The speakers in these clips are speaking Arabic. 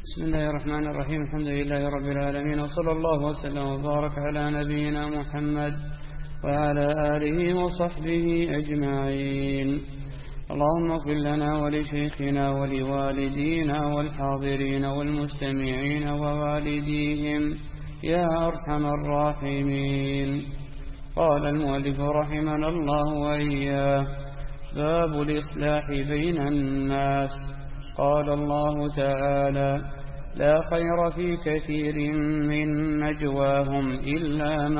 بسم الله الرحمن الرحيم. الحمد لله رب العالمين، وصلى الله وسلم وبارك على نبينا محمد وعلى آله وصحبه أجمعين. اللهم اغفر لنا ولشيخنا ولوالدينا والحاضرين والمستمعين ووالديهم يا أرحم الراحمين. قال المؤلف رحمنا الله وإياه: باب الإصلاح بين الناس. قال الله تعالى: لا خير في كثير من نجواهم إلا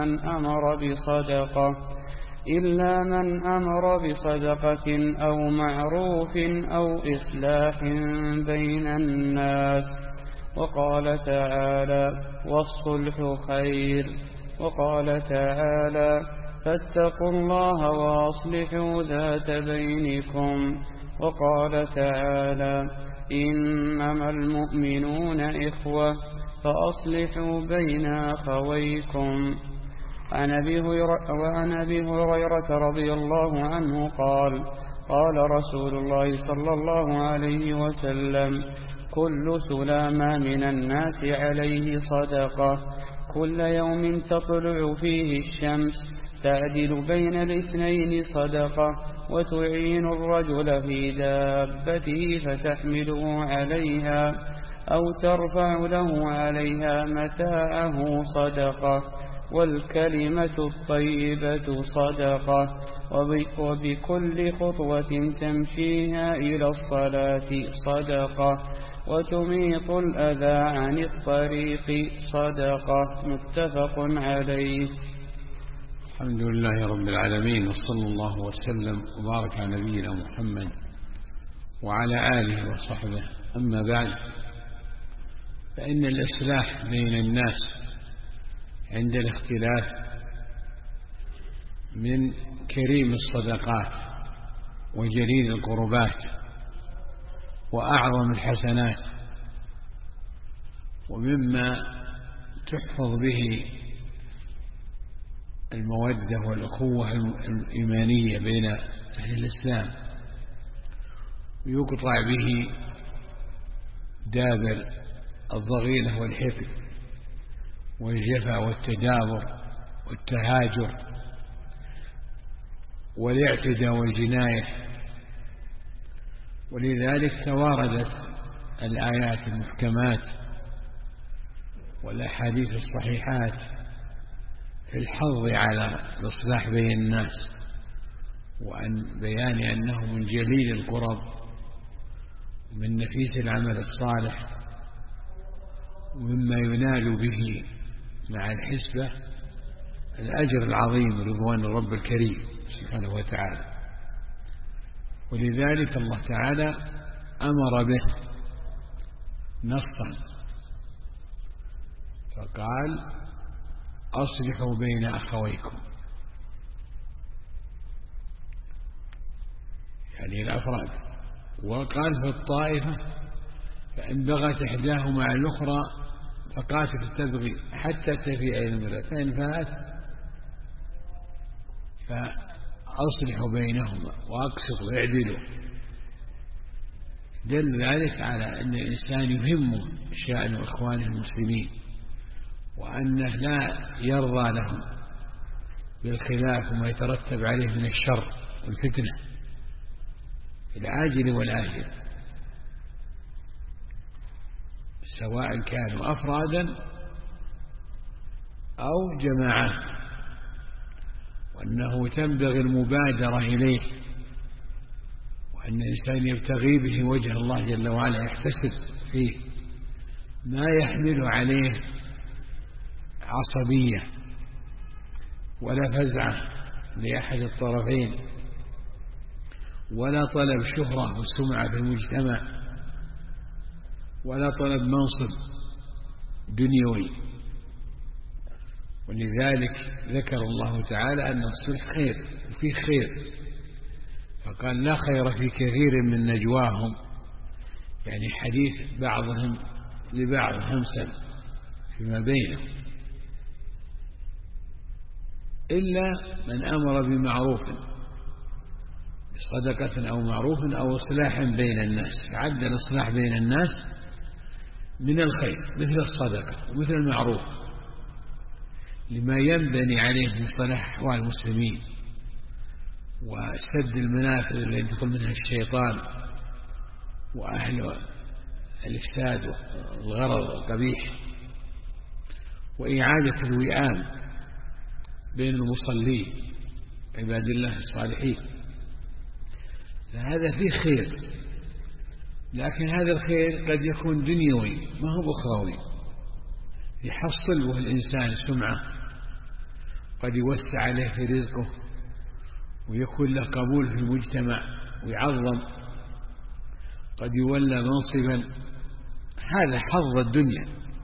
من أمر بصدقة أو معروف أو إصلاح بين الناس. وقال تعالى: والصلح خير. وقال تعالى: فاتقوا الله وأصلحوا ذات بينكم. وقال تعالى: إنما المؤمنون إخوة فأصلحوا بين أخويكم. وعن أبي هريرة رضي الله عنه قال: قال رسول الله صلى الله عليه وسلم: كل سلامة من الناس عليه صدقة، كل يوم تطلع فيه الشمس تعدل بين الاثنين صدقة، وتعين الرجل في دابته فتحمله عليها أو ترفع له عليها متاعه صدقة، والكلمة الطيبة صدقة، وبكل خطوة تمشيها إلى الصلاة صدقة، وتميط الأذى عن الطريق صدقة. متفق عليه. الحمد لله رب العالمين، وصلى الله وسلم وبارك على نبينا محمد وعلى آله وصحبه. أما بعد، فإن الإصلاح بين الناس عند الاختلاف من كريم الصدقات وجليل القربات وأعظم الحسنات، ومما تحفظ به المودة والأخوة الإيمانية بين أهل الإسلام، ويقطع به دابر الضغينة والحقد والجفا والتدابر والتهاجر والاعتداء والجناية. ولذلك تواردت الآيات المحكمات والأحاديث الصحيحات في الحظ على الإصلاح بين الناس، وأن بيان أنه من جليل القرب ومن نفيس العمل الصالح، ومما ينال به مع الحسبة الأجر العظيم رضوان الرب الكريم سبحانه وتعالى. ولذلك الله تعالى أمر به نصا، فقال: أصلحوا بين أخويكم، يعني الأفراد. وقال في الطائفة: فإن بغت إحداهما على الأخرى فقاتل تبغي حتى تفيء إلى أمر الله، فإن فات فأصلحوا بينهما وأقسطوا واعدلوا. دل ذلك على أن الإنسان يهمه شأن إخوانه المسلمين، وأنه لا يرضى لهم بالخلاف وما يترتب عليه من الشر والفتنة في العاجل والآجل، سواء كانوا أفرادا أو جماعات، وأنه تنبغي المبادرة إليه، وأن الإنسان يبتغي به وجه الله جل وعلا، يحتسب فيه ما يحمل عليه عصبية ولا فزعة لأحد الطرفين، ولا طلب شهرة وسمعة في المجتمع، ولا طلب منصب دنيوي. ولذلك ذكر الله تعالى أن الصلح خير وفيه خير، فقال: لا خير في كثير من نجواهم، يعني حديث بعضهم لبعض همسا فيما بينهم، إلا من أمر بمعروف بصدقة أو معروف أو إصلاح بين الناس. فعد الإصلاح بين الناس من الخير مثل الصدقة ومثل المعروف لما ينبني عليه من صلاح أحوال المسلمين وسد المنافذ التي يدخل منها الشيطان وأهل الإفساد والغرض القبيح، وإعادة الوئام بين المصلين عباد الله الصالحين. فهذا فيه خير، لكن هذا الخير قد يكون دنيوي ما هو أخروي، يحصل به الإنسان سمعة، قد يوسع عليه في رزقه ويكون له قبول في المجتمع ويعظم، قد يولى منصبا، هذا حظ الدنيا،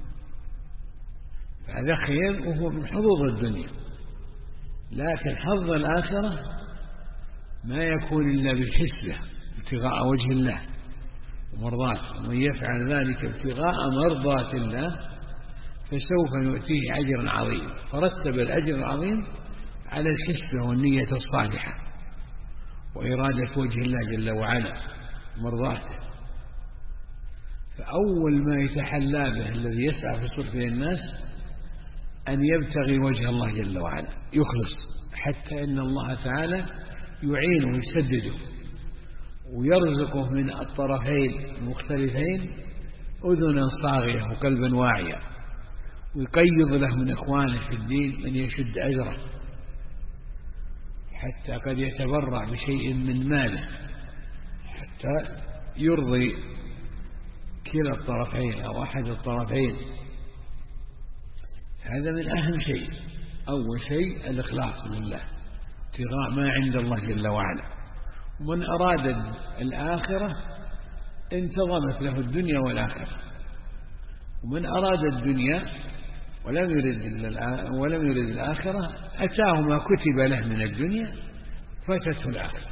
هذا خير وهو من حظوظ الدنيا. لكن حظ الآخرة ما يكون إلا بالحسبة ابتغاء وجه الله ومرضاته، ومن يفعل ذلك ابتغاء مرضات الله فسوف نؤتيه أجرا عظيما. فرتب الأجر العظيم على الحسبة والنية الصالحة وإرادة وجه الله جل وعلا مرضاته. فأول ما يتحلى به الذي يسعى في صلح الناس أن يبتغي وجه الله جل وعلا يخلص، حتى إن الله تعالى يعينه ويسدده ويرزقه من الطرفين المختلفين أذنا صاغية وقلبا واعيا، ويقيض له من إخوانه في الدين من يشد أجره، حتى قد يتبرع بشيء من ماله حتى يرضي كلا الطرفين أو أحد الطرفين. هذا من أهم شيء. أول شيء الإخلاص لله ابتغاء ما عند الله جل وعلا. ومن أراد الآخرة انتظمت له الدنيا والآخرة، ومن أراد الدنيا ولم يرد الآخرة أتاه ما كتب له من الدنيا فاتته الآخرة.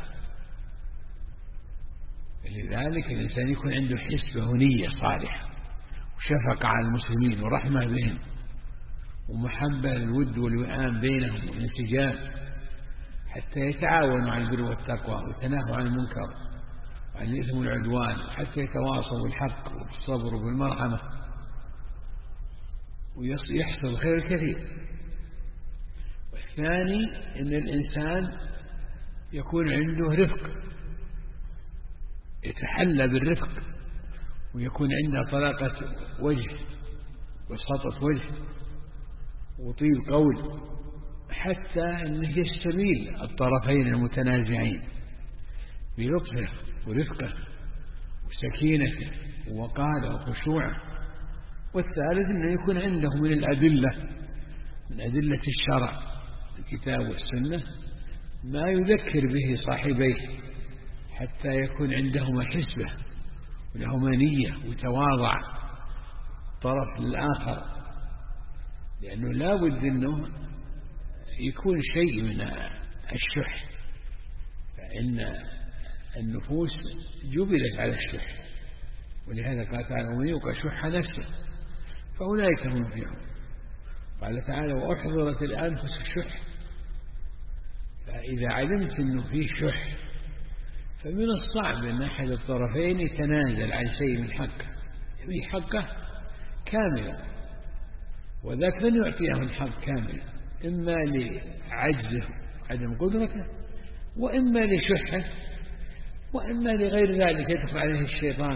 لذلك الإنسان يكون عنده حسبة ونية صالحة وشفقة على المسلمين ورحمة بهم ومحبة للود والوئام بينهم والانسجام، حتى يتعاونوا على البر والتقوى ويتناهوا عن المنكر وعن الإثم والعدوان، حتى يتواصوا بالحق وبالصبر وبالمرحمة ويحصل الخير الكثير. والثاني أن الإنسان يكون عنده رفق، يتحلى بالرفق ويكون عنده طلاقة وجه وسطة وجه وطيب قول، حتى أنه يستميل الطرفين المتنازعين بلطفه ورفقه وسكينته ووقاره وخشوعه. والثالث أنه يكون عنده من الأدلة، من أدلة الشرع الكتاب والسنة ما يذكر به صاحبيه، حتى يكون عندهما حسبة ولهما نية وتواضع طرف للآخر، لأنه لا بد أنه يكون شيء من الشح، فإن النفوس جبلت على الشح، ولهذا قال تعالى ومن يوق شح نفسه فأولئك هم المفلحون. قال تعالى وأحضرت الأنفس الشح، فإذا علمت أنه فيه شح فمن الصعب أن أحد الطرفين يتنازل عن شيء من حقه، يبي حقه كاملا، وذاك لن يعطيه الحق كاملا، إما لعجزه عدم قدرته، وإما لشحه، وإما لغير ذلك يدخل عليه الشيطان.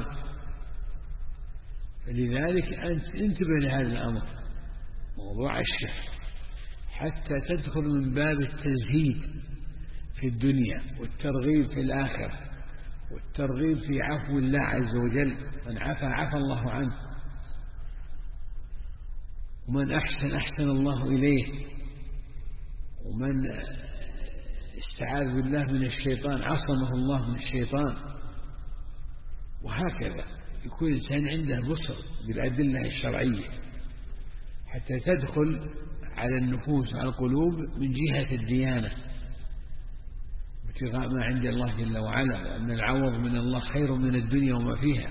فلذلك أنت انتبه لهذا الأمر، موضوع الشح، حتى تدخل من باب التزهيد في الدنيا والترغيب في الآخرة والترغيب في عفو الله عز وجل. من عفا عفا الله عنه، ومن أحسن أحسن الله إليه، ومن استعاذ بالله من الشيطان عصمه الله من الشيطان. وهكذا يكون الإنسان عنده بصر بالأدلة الشرعية حتى تدخل على النفوس وعلى القلوب من جهة الديانة ابتغاء ما عند الله جل وعلا، وأن العوض من الله خير من الدنيا وما فيها.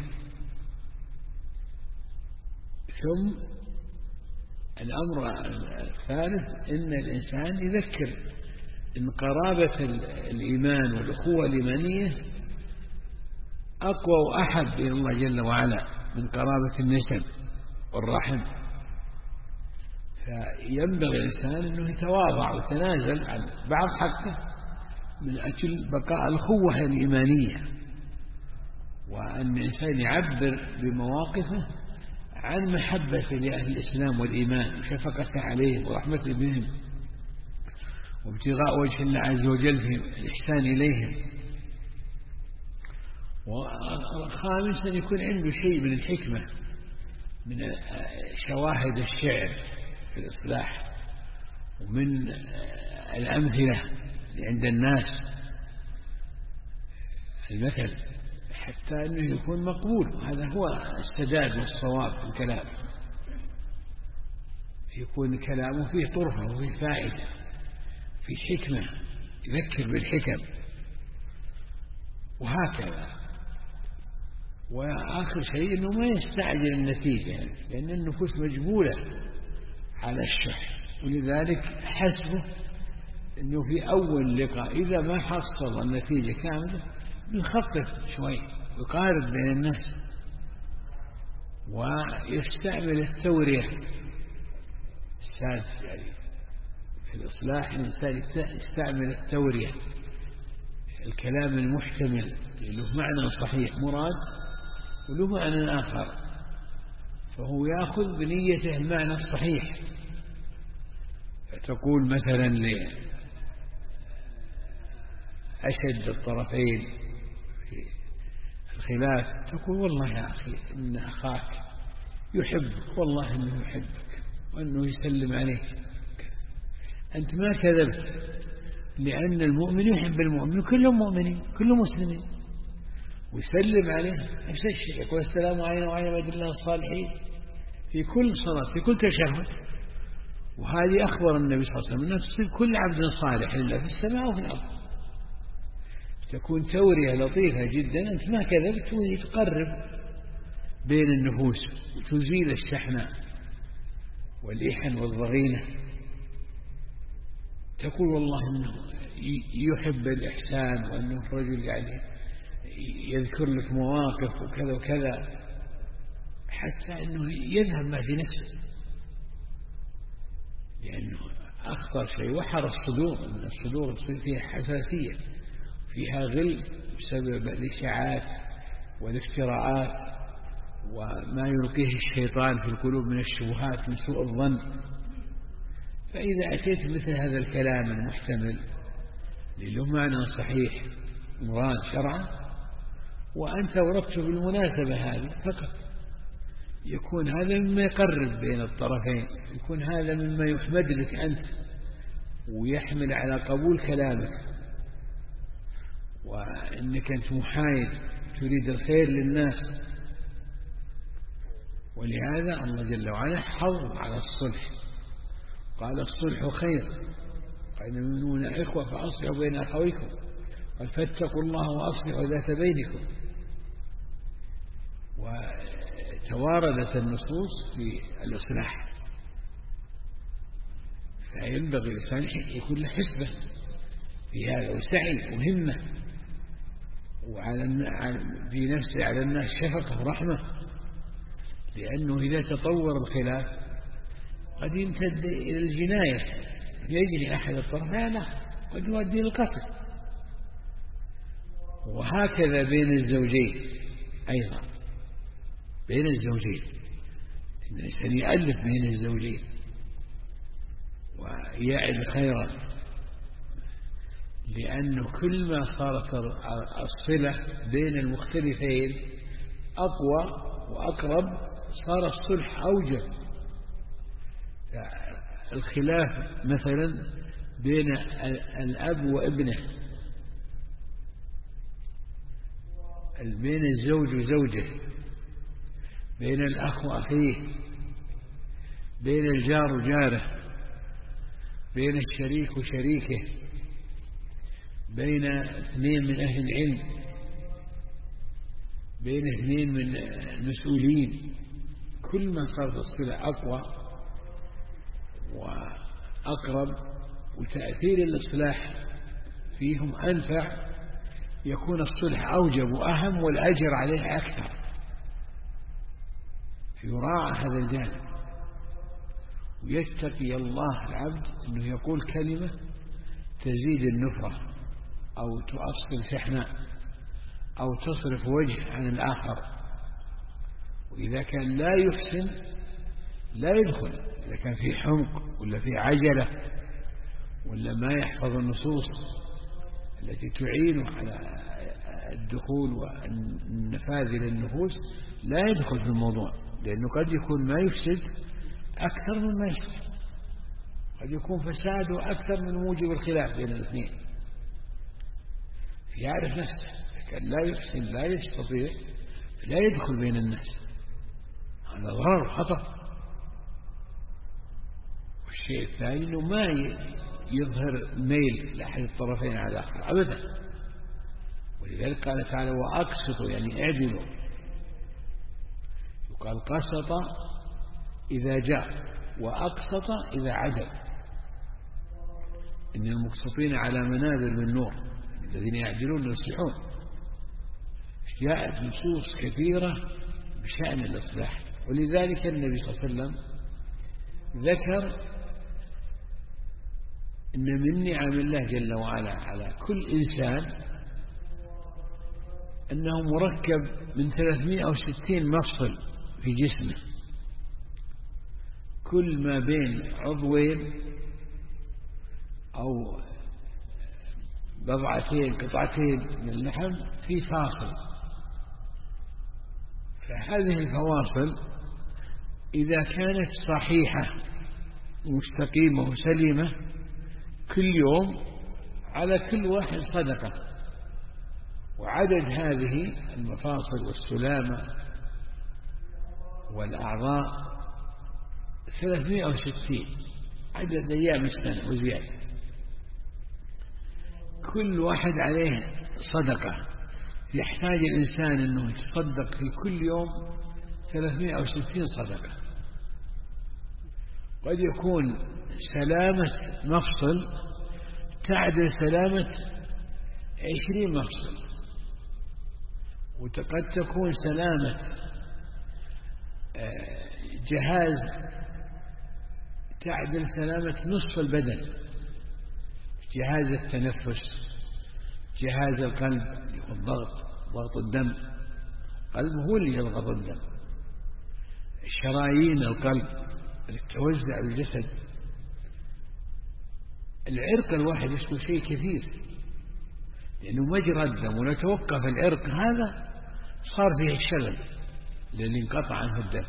ثم الأمر الثالث أن الإنسان يذكر أن قرابة الإيمان والأخوة الإيمانية أقوى وأحب إلى الله جل وعلا من قرابة النسب والرحم، فينبغي الإنسان أنه يتواضع ويتنازل عن بعض حقه من أجل بقاء الأخوة الإيمانية، وأن الإنسان يعبر بمواقفه عن محبة لأهل الإسلام والإيمان وشفقة عليهم ورحمة بهم وابتغاء وجه الله عز وجل في الإحسان إليهم. وخامسا يكون عنده شيء من الحكمة من شواهد الشعر في الإصلاح ومن الأمثلة عند الناس المثل، حتى أنه يكون مقبول. هذا هو السداد والصواب في الكلام، يكون كلامه فيه طرفة وفيه فائدة، فيه حكمة، يذكر بالحكم وهكذا. وآخر شيء أنه ما يستعجل النتيجة، لأن النفوس مجبولة على الشح، ولذلك حسبه أنه في أول لقاء إذا ما حصل النتيجة كاملة يخفف شوي ويقارب بين الناس، ويستعمل التورية السادس. يعني في الإصلاح الإنسان يستعمل التورية، الكلام المحتمل له معنى صحيح مراد وله معنى آخر، فهو يأخذ بنيته المعنى الصحيح. فتقول مثلا لأشد الطرفين في الخلاف، تقول والله يا أخي إن أخاك يحبك، والله إنه يحبك وأنه يسلم عليك، أنت ما كذبت، لأن المؤمن يحب المؤمن، كلهم مؤمنين كلهم مسلمين، ويسلم عليه نفس الشيء، يقول السلام علينا وعلى عباد الله الصالحين في كل صلاة في كل تشهد. وهذه أخبر النبي صلى الله عليه وسلم نفس كل عبد صالح لله في السماء وفي الأرض. تكون تورية لطيفة جدا، أنت ما كذبت، وتقرب بين النفوس وتزيل الشحناء والإحن والضغينة. تقول والله إنه يحب الإحسان، وأنه الرجل يعني يذكر لك مواقف وكذا وكذا، حتى أنه يذهب ما في نفسه، لأنه أخطر شيء وحر الصدور، من الصدور تصير فيها حساسية، فيها غل بسبب الإشاعات والافتراءات وما يلقيه الشيطان في القلوب من الشبهات من سوء الظن. فإذا أتيت مثل هذا الكلام المحتمل له معنى صحيح مراد شرعا، وأنت وردت بالمناسبة هذه فقط، يكون هذا مما يقرب بين الطرفين، يكون هذا مما يحمد لك أنت ويحمل على قبول كلامك، وإنك أنت محايد تريد الخير للناس. ولهذا الله جل وعلا حض على الصلح، قال الصلح خير، قال المؤمنون إخوة فأصلحوا بين أخويكم، قال فاتقوا الله وأصلحوا ذات بينكم. وتواردت النصوص في الإصلاح، فينبغي الإنسان يكون له حسبة في هذا وسعي وهمة، في نفسه على الناس شفقة ورحمة، لأنه إذا تطور الخلاف قد يمتد إلى الجناية، يجري أحد الطرفين لا قد يؤدي القتل. وهكذا بين الزوجين أيضا، بين الزوجين الإنسان يألف بين الزوجين ويعد خيرا، لأنه كل ما صارت الصلة بين المختلفين أقوى وأقرب صار الصلح أوجب. الخلاف مثلا بين الأب وابنه، بين الزوج وزوجه، بين الأخ وأخيه، بين الجار وجاره، بين الشريك وشريكه، بين اثنين من أهل العلم، بين اثنين من المسؤولين، كل ما صارت الصلة أقوى وأقرب وتأثير الإصلاح فيهم أنفع، يكون الصلح أوجب وأهم والأجر عليه أكثر. يراعى هذا الجانب، ويتقي الله العبد أنه يقول كلمة تزيد النفرة أو تؤصل شحناء أو تصرف وجه عن الآخر. وإذا كان لا يحسن لا يدخل، إذا كان في حمق ولا في عجلة ولا ما يحفظ النصوص التي تعين على الدخول والنفاذ للنفوس لا يدخل في الموضوع، لأنه قد يكون ما يفسد أكثر مما يفسد، قد يكون فساده أكثر من موجب الخلاف بين الاثنين. فيعرف نفسه، لكن لا يحسن لا يستطيع لا يدخل بين الناس، هذا ضرر خطر. والشيء الثاني أنه ما يظهر ميل لأحد الطرفين على الآخر أبدا، ولذلك قال تعالى وأقسطوا يعني اعدلوا. يقال قسط إذا جاء وأقسط إذا عدل، إن المقسطين على منابر من نور الذين يعدلون ويصلحون. جاءت نصوص كثيرة بشأن الإصلاح، ولذلك النبي صلى الله عليه وسلم ذكر إن من نعم الله جل وعلا على كل إنسان أنه مركب من 360 مفصل في جسمه، كل ما بين عضوين أو قطعتين من اللحم في فاصل. فهذه الفواصل إذا كانت صحيحة مستقيمة وسليمة كل يوم على كل واحد صدقة، وعدد هذه المفاصل والسلامة والأعضاء 360 عدد أيام السنة وزيادة، كل واحد عليه صدقة. يحتاج الإنسان أنه يتصدق في كل يوم 360 صدقة. قد يكون سلامة مفصل تعدل سلامة 20 مفصل، وقد تكون سلامة جهاز تعدل سلامة نصف البدن، جهاز التنفس، جهاز القلب، ضغط الدم، القلب هو اللي يضغط الدم، شرايين القلب اللي توزع الجسد. العرق الواحد يشكو شيء كثير، لأنه مجرى الدم، ولو توقف العرق هذا صار فيه الشلل للي انقطع عنه الدم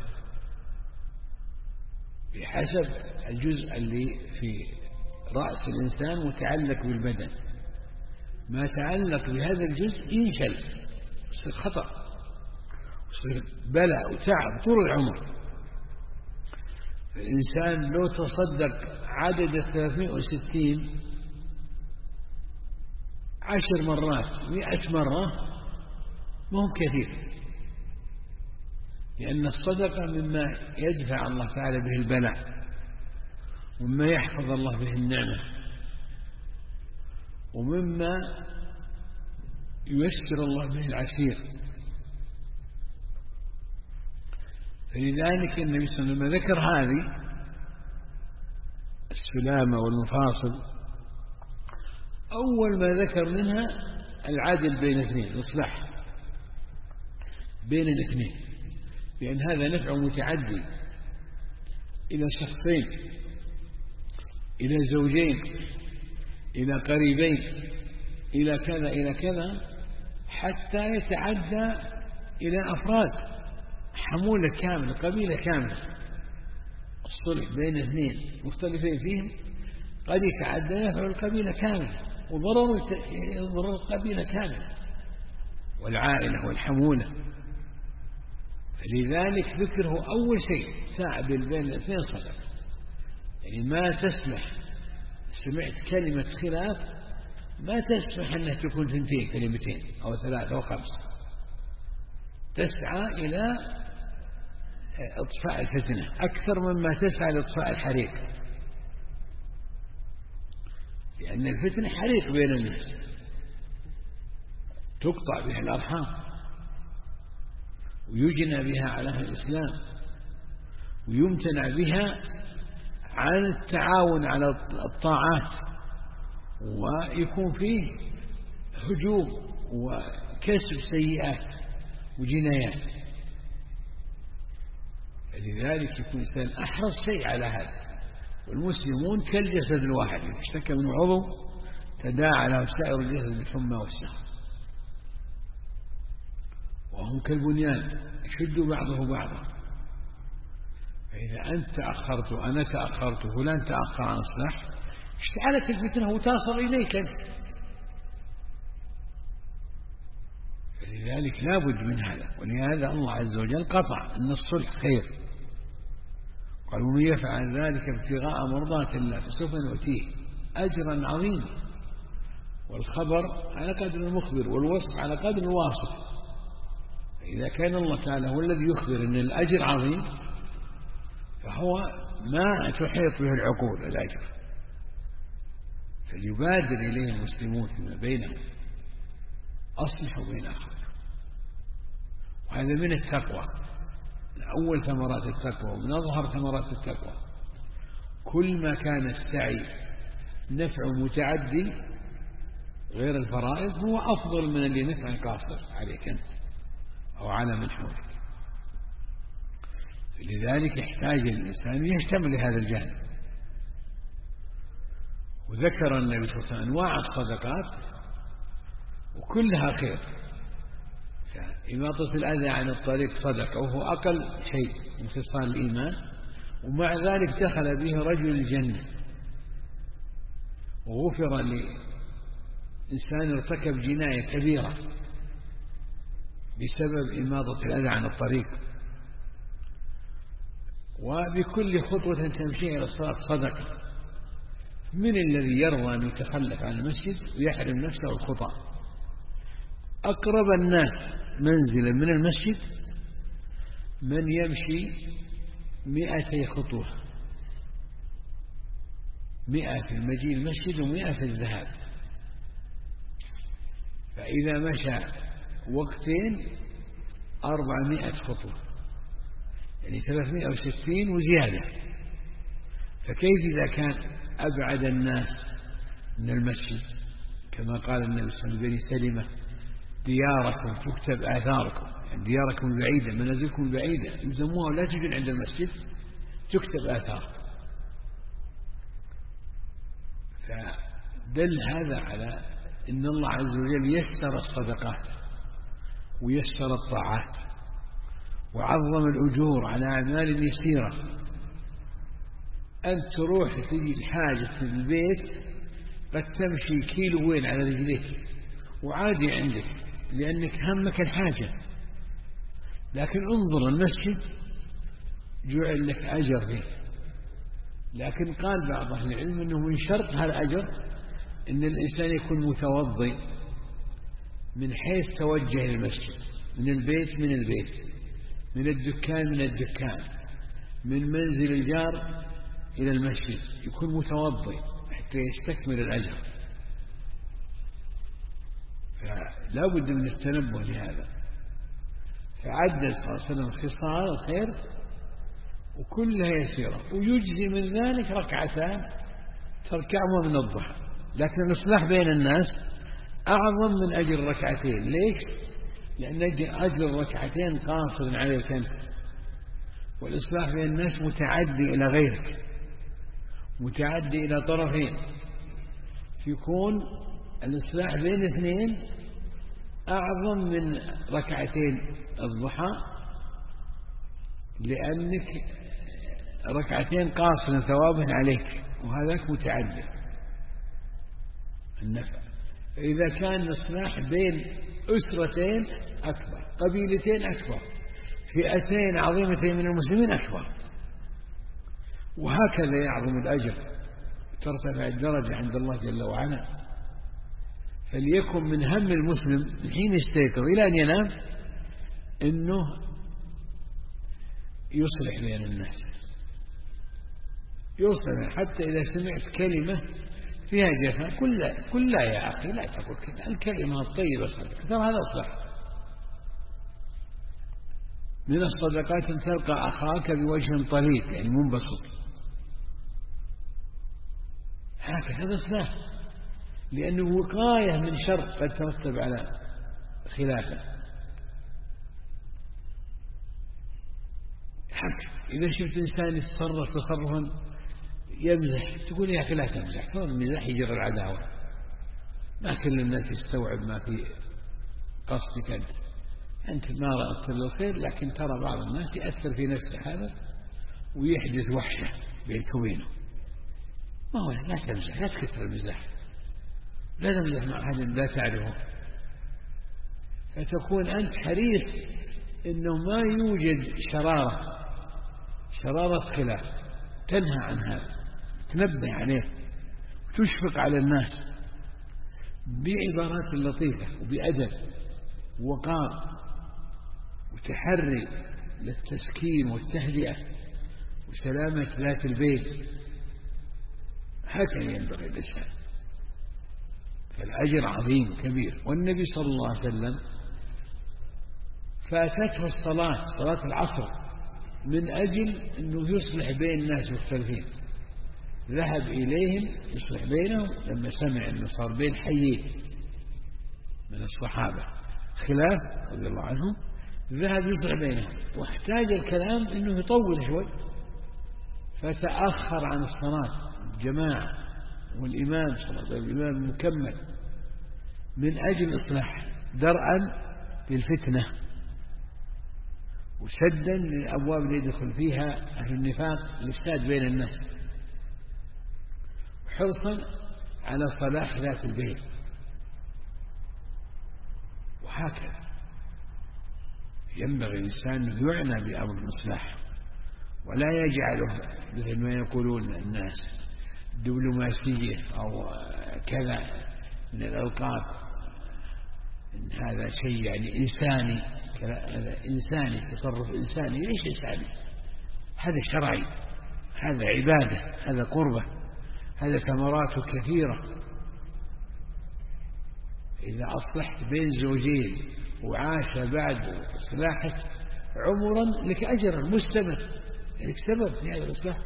بحسب الجزء اللي في رأس الإنسان متعلق بالبدن. ما تعلق بهذا الجزء ينشل، يصير خطأ، يصير بلاء وتعب طول العمر. فالإنسان لو تصدق عدد 360 10 مرات 100 مرة ما هو كثير، لأن الصدقة مما يدفع الله تعالى به البلاء، ومما يحفظ الله به النعمة، ومما ييسر الله به العسير. فلذلك النبي صلى الله عليه وسلم ذكر هذه السلامة والمفاصل، أول ما ذكر منها العدل بين اثنين، الإصلاح بين الاثنين، لأن هذا نفع متعدي إلى شخصين، إلى زوجين، إلى قريبين، إلى كذا إلى كذا، حتى يتعدى إلى أفراد، حمولة كاملة، قبيلة كاملة. الصلح بين اثنين مختلفين فيهم قد يتعدى نفع القبيلة كاملة وضرر القبيلة كاملة والعائلة والحمولة. فلذلك ذكره أول شيء تعدل بين الاثنين صدق، يعني ما تسمح سمعت كلمة خلاف ما تسمح أنها تكون 2 كلمتين أو 3 أو 5، تسعى إلى إطفاء الفتنة أكثر مما تسعى لإطفاء الحريق، لأن الفتنة حريق بين الناس تقطع بها الأرحام ويجنى بها على أهل الإسلام ويمتنع بها عن التعاون على الطاعات، ويكون فيه هجوم وكسب سيئات وجنايات. لذلك يكون الإنسان أحرص شيء على هذا. والمسلمون كالجسد الواحد، إذا اشتكى من عضو تداعى له سائر الجسد بالحمى والسهر، وهم كالبنيان يشد بعضه بعضا. فإذا أنت تأخرت وأنا تأخرت وفلان تأخر عن الصلاح اشتعلت الفتنة وتصل إليك أنت. فلذلك لا بد من هذا. ولهذا الله عز وجل قطع أن الصلح خير، قال ومن يفعل ذلك ابتغاء مرضات الله فسوف نؤتيه أجرا عظيما. والخبر على قدر المخبر والوصف على قدر الواصف. إذا كان الله تعالى هو الذي يخبر أن الأجر عظيم فهو ما تحيط به العقول الأجر، فليبادر إليه المسلمون فيما بينهم أصلحوا بين أخوانهم. وهذا من التقوى، من أول ثمرات التقوى ومن أظهر ثمرات التقوى. كل ما كان السعي نفع متعدي غير الفرائض هو أفضل من اللي نفع قاصر عليك أنت أو على من حولك. لذلك يحتاج الإنسان يهتم لهذا الجانب. وذكر النبي صلى الله عليه وسلم أنواع الصدقات وكلها خير. إماطة الأذى عن الطريق صدقة وهو أقل شيء من خصال الإيمان، ومع ذلك دخل به رجل الجنة وغفر لإنسان ارتكب جناية كبيرة بسبب إماطة الأذى عن الطريق. وبكل خطوة تمشي إلى الصلاة صدقة. من الذي يرضى أن يتخلف عن المسجد ويحرم نفسه الخطأ؟ أقرب الناس منزلا من المسجد من يمشي 200 خطوة، 100 في المجيء المسجد و100 في الذهاب. فإذا مشى وقتين 400 خطوة، يعني 360 وزيادة. فكيف إذا كان أبعد الناس من المسجد كما قال النبي صلى الله عليه وسلم بني سلمة دياركم تكتب آثاركم، يعني دياركم البعيدة منازلكم البعيدة يسموها لا تجد عند المسجد تكتب آثاركم. فدل هذا على أن الله عز وجل يسر الصدقات ويسر الطاعات وعظم الأجور على أعمال يسيرة. أن تروح تجي الحاجة في البيت قد تمشي كيلوين على رجليك وعادي عندك لأنك همك الحاجة، لكن انظر المسجد جعل لك أجر فيه. لكن قال بعض أهل العلم أنه من شرط هالأجر أن الإنسان يكون متوضئ من حيث توجه المسجد، من البيت من البيت، من الدكان من الدكان، من منزل الجار إلى المسجد، يكون متوضئ حتى يستكمل الأجر. فلا بد من التنبه لهذا. فعدد صلى الله عليه وسلم خصال الخير وكلها يسيرة، ويجزي من ذلك ركعتان تركعهما من الضحى. لكن الإصلاح بين الناس أعظم من أجر الركعتين. ليش؟ لأن أجر الركعتين قاصر عليك أنت، والإصلاح بين الناس متعدي إلى غيرك، متعدي إلى طرفين. يكون الإصلاح بين اثنين أعظم من ركعتين الضحى، لأنك ركعتين قاصر ثوابا عليك وهذاك متعدي النفع. فإذا كان الإصلاح بين أسرتين أكبر، قبيلتين أكبر، فئتين عظيمتين من المسلمين أكبر، وهكذا يعظم الأجر ترتفع الدرجة عند الله جل وعلا. فليكن من هم المسلم من حين يستيقظ إلى أن ينام أنه يصلح بين الناس، يصلح. حتى إذا سمعت كلمة فيها جفا قل لا يا أخي لا تقول كذا، الكلمة الطيبة صدق، ترى هذا أصلح. من الصدقات أن تلقى أخاك بوجه طليق يعني منبسط، هكذا إصلاح، لأنه وقاية من شر قد ترتب على خلافه. إذا شفت إنسان يتصرف تصرفا يمزح تقول يا أخي لا تمزح، المزاح يجر العداوة، ما كل الناس يستوعب ما في قصدك أنت ما رأت الخير، لكن ترى بعض الناس يأثر في نفسه هذا ويحدث وحشة بينك وبينه. ما هو لا تمزح، لا تكثر المزاح، لا تمزح مع أحد لا تعرفه، فتكون أنت حريص إنه ما يوجد شرارة خلاف، تنهى عن هذا، تنبه عليه وتشفق على الناس بعبارات لطيفة وبأدب ووقار وتحري للتسكين والتهدئة وسلامة ذات البين. هكذا ينبغي الإنسان، فالأجر عظيم كبير. والنبي صلى الله عليه وسلم فاتته الصلاة، صلاة العصر، من أجل أنه يصلح بين الناس مختلفين، ذهب إليهم يصلح بينهم لما سمع أنه صار بين حيين من الصحابة خلاف رضي الله عنهم، ذهب يصلح بينهم واحتاج الكلام أنه يطول شوي، فتأخر عن الصلاة الجماعة والإمام صلى الله عليه وسلم الإمام المكمل من أجل إصلاح درءا للفتنة وسدا للأبواب اللي يدخل فيها أهل النفاق الإفساد بين الناس، وحرصا على صلاح ذات البين. وهكذا ينبغي الإنسان أن يعنى بأمر الإصلاح ولا يجعله مثل ما يقولون الناس دبلوماسية أو كذا من الألقاب، إن هذا شيء يعني إنساني، هذا إنساني، تصرف إنساني. ليش إنساني؟ هذا شرعي، هذا عبادة، هذا قربة، هذا ثمراته كثيرة. إذا أصلحت بين زوجين وعاش بعد إصلاحك عمرا لك أجر مستمر، لك سبب في هذا الإصلاح،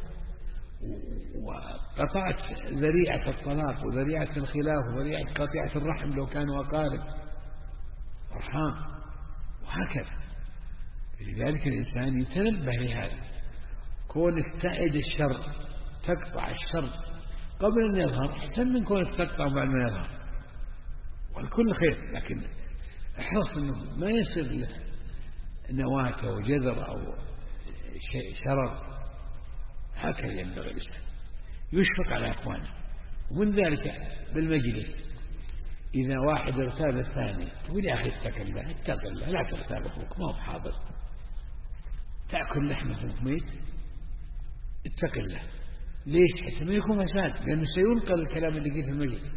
وقطعت ذريعة الطلاق وذريعة الخلاف وذريعة قطيعة الرحم لو كانوا أقارب أرحام، وهكذا. لذلك الإنسان يتنبه لهذا، كونك تعد الشر تقطع الشر قبل أن يظهر أحسن من كونك تقطع بعد ما يظهر، والكل خير، لكن احرص أنه ما يصير نواة أو جذر أو شرر. هكذا ينبغي الإنسان يشفق على أخوانه. ومن ذلك بالمجلس إذا واحد ارتاب الثاني تقول يا أخي اتق الله، اتق الله، لا ترتاب أخوك، ما هو حاضر، تأكل لحم أخوك ميت، اتق الله. ليش؟ حتى ما يكون فساد، لأنه سينقل الكلام اللي جه في المجلس،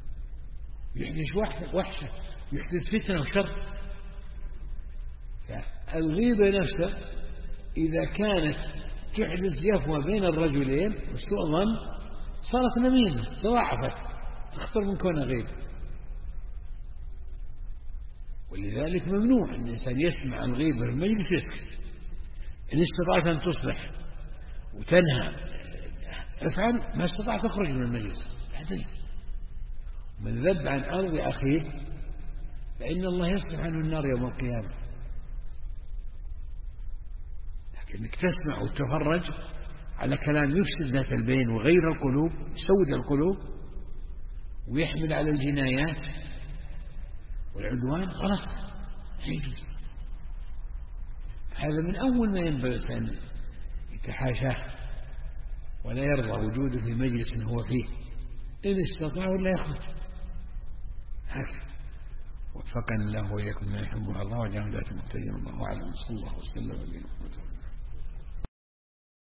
يحدث وحشة، يحدث فتنة وشر. فالغيبة نفسه إذا كانت تحدث جفوة بين الرجلين وسوء ظن صارت نميمة، تضاعفت، أخطر من كونها غيبة. ولذلك ممنوع أن الإنسان يسمع الغيبة في المجلس يسكت. إن استطعت أن تصلح وتنهى افعل، ما استطعت تخرج من المجلس. من ذب عن أرض أخيه فإن الله يصلح عنه النار يوم القيامة. لكنك تسمع وتفرج على كلام يفسد ذات البين وغير القلوب، يسود القلوب ويحمل على الجنايات والعدوان، غلط، يجوز. هذا من أول ما ينبغي أن يتحاشاه ولا يرضى وجوده في مجلس هو فيه، إن استطاع ولا يخرج. هكذا. وفقنا الله وإياكم ما يحبه الله وجعلنا ذات المهتدين. الله أعلم. صلى الله وسلم على نبينا محمد.